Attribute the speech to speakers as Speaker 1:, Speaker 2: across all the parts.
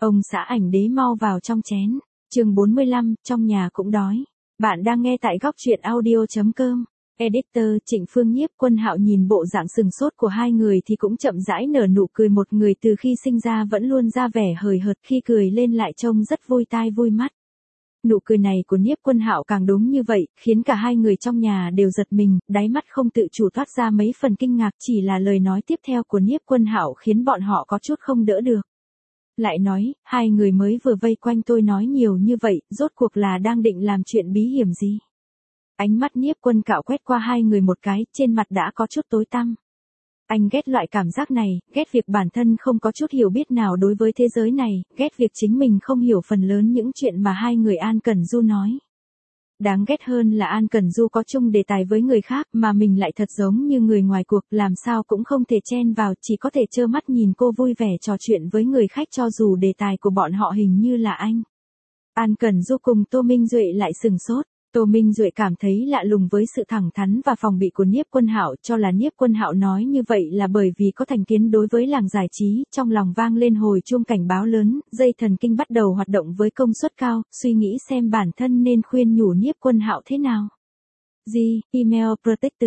Speaker 1: Ông xã ảnh đế mau vào trong chén. Chương 45, trong nhà cũng đói. Bạn đang nghe tại góc truyện audio.com. Editor Trịnh Phương Nhiếp Quân Hạo nhìn bộ dạng sừng sốt của hai người thì cũng chậm rãi nở nụ cười, một người từ khi sinh ra vẫn luôn ra vẻ hời hợt, khi cười lên lại trông rất vui tai vui mắt. Nụ cười này của Nhiếp Quân Hạo càng đúng như vậy, khiến cả hai người trong nhà đều giật mình, đáy mắt không tự chủ toát ra mấy phần kinh ngạc, chỉ là lời nói tiếp theo của Nhiếp Quân Hạo khiến bọn họ có chút không đỡ được. Lại nói, hai người mới vừa vây quanh tôi nói nhiều như vậy, rốt cuộc là đang định làm chuyện bí hiểm gì? Ánh mắt Nhiếp Quân Cạo quét qua hai người một cái, trên mặt đã có chút tối tăm. Anh ghét loại cảm giác này, ghét việc bản thân không có chút hiểu biết nào đối với thế giới này, ghét việc chính mình không hiểu phần lớn những chuyện mà hai người An Cẩn Du nói. Đáng ghét hơn là An Cẩn Du có chung đề tài với người khác mà mình lại thật giống như người ngoài cuộc, làm sao cũng không thể chen vào, chỉ có thể trơ mắt nhìn cô vui vẻ trò chuyện với người khách cho dù đề tài của bọn họ hình như là anh. An Cẩn Du cùng Tô Minh Duệ lại sừng sốt. Tô Minh Duệ cảm thấy lạ lùng với sự thẳng thắn và phòng bị của Nhiếp Quân Hạo, cho là Nhiếp Quân Hạo nói như vậy là bởi vì có thành kiến đối với làng giải trí, trong lòng vang lên hồi chuông cảnh báo lớn, dây thần kinh bắt đầu hoạt động với công suất cao, suy nghĩ xem bản thân nên khuyên nhủ Nhiếp Quân Hạo thế nào. Email protected,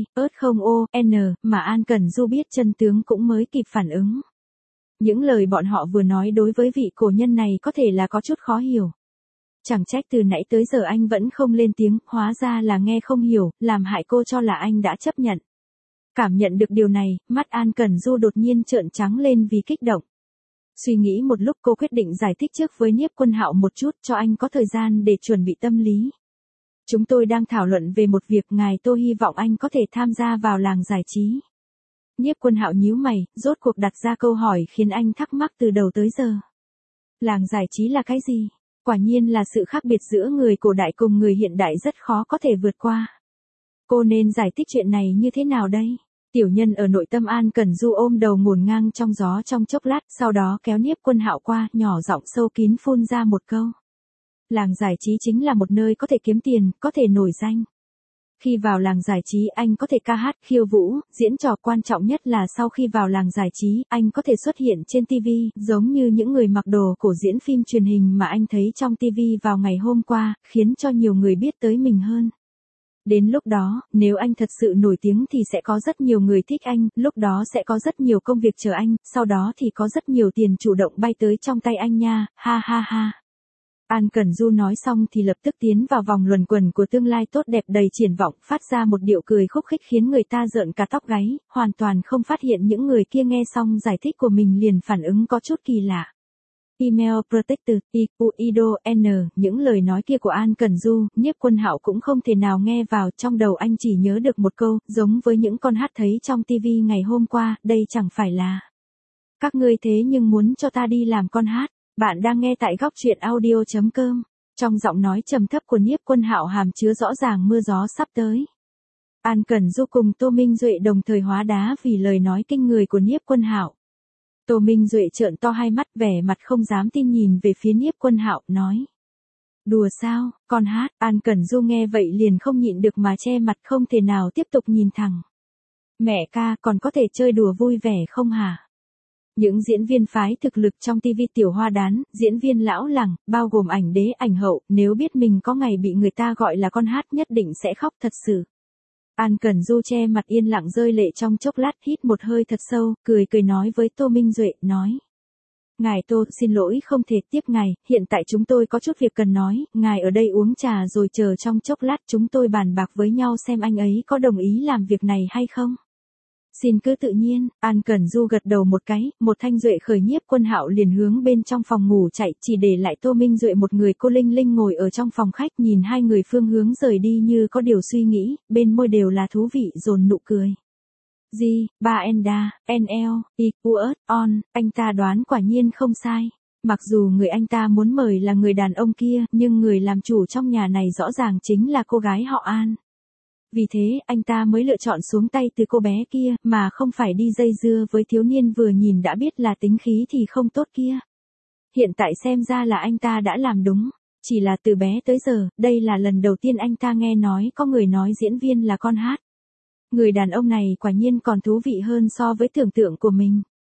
Speaker 1: N, mà An Cẩn Du biết chân tướng cũng mới kịp phản ứng. Những lời bọn họ vừa nói đối với vị cổ nhân này có thể là có chút khó hiểu. Chẳng trách từ nãy tới giờ anh vẫn không lên tiếng, hóa ra là nghe không hiểu, làm hại cô cho là anh đã chấp nhận. Cảm nhận được điều này, mắt An Cẩn Du đột nhiên trợn trắng lên vì kích động. Suy nghĩ một lúc cô quyết định giải thích trước với Nhiếp Quân Hạo một chút cho anh có thời gian để chuẩn bị tâm lý. Chúng tôi đang thảo luận về một việc, ngài tôi hy vọng anh có thể tham gia vào làng giải trí. Nhiếp Quân Hạo nhíu mày, rốt cuộc đặt ra câu hỏi khiến anh thắc mắc từ đầu tới giờ. Làng giải trí là cái gì? Quả nhiên là sự khác biệt giữa người cổ đại cùng người hiện đại rất khó có thể vượt qua. Cô nên giải thích chuyện này như thế nào đây? Tiểu nhân ở nội tâm An Cẩn Du ôm đầu ngổn ngang trong gió trong chốc lát, sau đó kéo Nhiếp Quân Hạo qua, nhỏ giọng sâu kín phun ra một câu. Làng giải trí chính là một nơi có thể kiếm tiền, có thể nổi danh. Khi vào làng giải trí anh có thể ca hát, khiêu vũ, diễn trò, quan trọng nhất là sau khi vào làng giải trí, anh có thể xuất hiện trên TV, giống như những người mặc đồ cổ diễn phim truyền hình mà anh thấy trong TV vào ngày hôm qua, khiến cho nhiều người biết tới mình hơn. Đến lúc đó, nếu anh thật sự nổi tiếng thì sẽ có rất nhiều người thích anh, lúc đó sẽ có rất nhiều công việc chờ anh, sau đó thì có rất nhiều tiền chủ động bay tới trong tay anh nha, ha ha ha. An Cẩn Du nói xong thì lập tức tiến vào vòng luẩn quẩn của tương lai tốt đẹp đầy triển vọng, phát ra một điệu cười khúc khích khiến người ta rợn cả tóc gáy, hoàn toàn không phát hiện những người kia nghe xong giải thích của mình liền phản ứng có chút kỳ lạ. Email protected, N, những lời nói kia của An Cẩn Du, Nhiếp Quân Hạo cũng không thể nào nghe vào, trong đầu anh chỉ nhớ được một câu, giống với những con hát thấy trong TV ngày hôm qua, đây chẳng phải là. Các ngươi thế nhưng muốn cho ta đi làm con hát. Bạn đang nghe tại góc truyện audio.com. Trong giọng nói trầm thấp của Nhiếp Quân Hạo hàm chứa rõ ràng mưa gió sắp tới. An Cẩn Du cùng Tô Minh Duệ đồng thời hóa đá vì lời nói kinh người của Nhiếp Quân Hạo. Tô Minh Duệ trợn to hai mắt, vẻ mặt không dám tin nhìn về phía Nhiếp Quân Hạo, nói. Đùa sao, con hát? An Cẩn Du nghe vậy liền không nhịn được mà che mặt, không thể nào tiếp tục nhìn thẳng. Mẹ ca, còn có thể chơi đùa vui vẻ không hả? Những diễn viên phái thực lực trong TV tiểu hoa đán, diễn viên lão làng, bao gồm ảnh đế ảnh hậu, nếu biết mình có ngày bị người ta gọi là con hát nhất định sẽ khóc thật sự. An Cẩn Du che mặt yên lặng rơi lệ trong chốc lát, hít một hơi thật sâu, cười nói với Tô Minh Duệ, nói. Ngài Tô, xin lỗi không thể tiếp ngài, hiện tại chúng tôi có chút việc cần nói, ngài ở đây uống trà rồi chờ trong chốc lát chúng tôi bàn bạc với nhau xem anh ấy có đồng ý làm việc này hay không. Xin cứ tự nhiên, An Cẩn Du gật đầu một cái, một thanh duệ khởi. Nhiếp Quân Hạo liền hướng bên trong phòng ngủ chạy, chỉ để lại Tô Minh Duệ một người cô linh linh ngồi ở trong phòng khách, nhìn hai người phương hướng rời đi như có điều suy nghĩ, bên môi đều là thú vị dồn nụ cười. Ba Enda, NL, on, anh ta đoán quả nhiên không sai. Mặc dù người anh ta muốn mời là người đàn ông kia, nhưng người làm chủ trong nhà này rõ ràng chính là cô gái họ An. Vì thế, anh ta mới lựa chọn xuống tay từ cô bé kia, mà không phải đi dây dưa với thiếu niên vừa nhìn đã biết là tính khí thì không tốt kia. Hiện tại xem ra là anh ta đã làm đúng. Chỉ là từ bé tới giờ, đây là lần đầu tiên anh ta nghe nói có người nói diễn viên là con hát. Người đàn ông này quả nhiên còn thú vị hơn so với tưởng tượng của mình.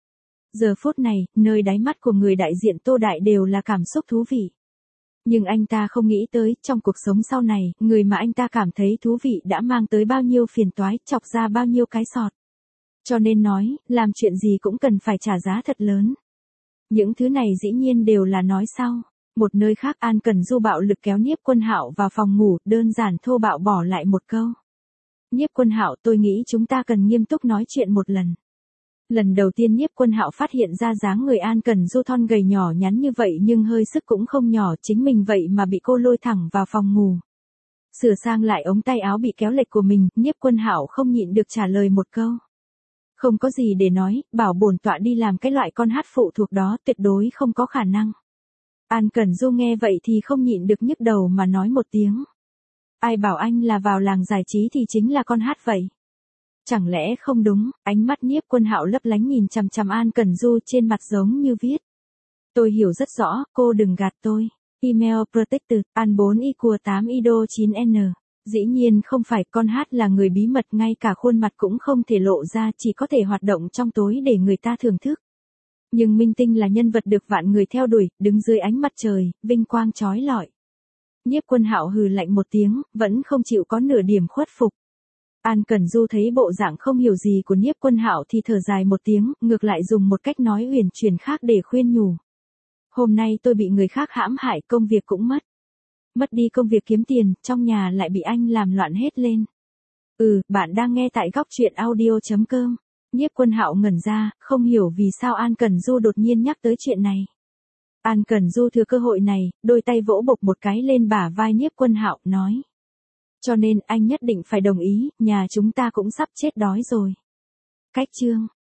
Speaker 1: Giờ phút này, nơi đáy mắt của người đại diện Tô Đại đều là cảm xúc thú vị. Nhưng anh ta không nghĩ tới, trong cuộc sống sau này, người mà anh ta cảm thấy thú vị đã mang tới bao nhiêu phiền toái, chọc ra bao nhiêu cái sọt. Cho nên nói, làm chuyện gì cũng cần phải trả giá thật lớn. Những thứ này dĩ nhiên đều là nói sau. Một nơi khác An Cẩn Du bạo lực kéo Nhiếp Quân Hạo vào phòng ngủ, đơn giản thô bạo bỏ lại một câu. Nhiếp Quân Hạo, tôi nghĩ chúng ta cần nghiêm túc nói chuyện một lần. Lần đầu tiên Nhiếp Quân Hạo phát hiện ra dáng người An Cẩn Du thon gầy nhỏ nhắn như vậy nhưng hơi sức cũng không nhỏ, chính mình vậy mà bị cô lôi thẳng vào phòng ngủ. Sửa sang lại ống tay áo bị kéo lệch của mình, Nhiếp Quân Hạo không nhịn được trả lời một câu. Không có gì để nói, bảo bổn tọa đi làm cái loại con hát phụ thuộc đó tuyệt đối không có khả năng. An Cẩn Du nghe vậy thì không nhịn được nhức đầu mà nói một tiếng. Ai bảo anh là vào làng giải trí thì chính là con hát vậy. Chẳng lẽ không đúng, ánh mắt Nhiếp Quân Hạo lấp lánh nhìn chằm chằm An Cẩn Du trên mặt giống như viết. Tôi hiểu rất rõ, cô đừng gạt tôi. Email protected, an 4i của 8 ido 9n. Dĩ nhiên không phải, con hát là người bí mật, ngay cả khuôn mặt cũng không thể lộ ra, chỉ có thể hoạt động trong tối để người ta thưởng thức. Nhưng Minh Tinh là nhân vật được vạn người theo đuổi, đứng dưới ánh mặt trời, vinh quang chói lọi. Nhiếp Quân Hạo hừ lạnh một tiếng, vẫn không chịu có nửa điểm khuất phục. An Cẩn Du thấy bộ dạng không hiểu gì của Nhiếp Quân Hạo thì thở dài một tiếng, ngược lại dùng một cách nói uyển chuyển khác để khuyên nhủ. Hôm nay tôi bị người khác hãm hại, công việc cũng mất. Mất đi công việc kiếm tiền, trong nhà lại bị anh làm loạn hết lên. Bạn đang nghe tại góc truyện audio.com. Nhiếp Quân Hạo ngẩn ra, không hiểu vì sao An Cẩn Du đột nhiên nhắc tới chuyện này. An Cẩn Du thừa cơ hội này, đôi tay vỗ bộc một cái lên bả vai Nhiếp Quân Hạo, nói. Cho nên anh nhất định phải đồng ý, nhà chúng ta cũng sắp chết đói rồi. Cách chương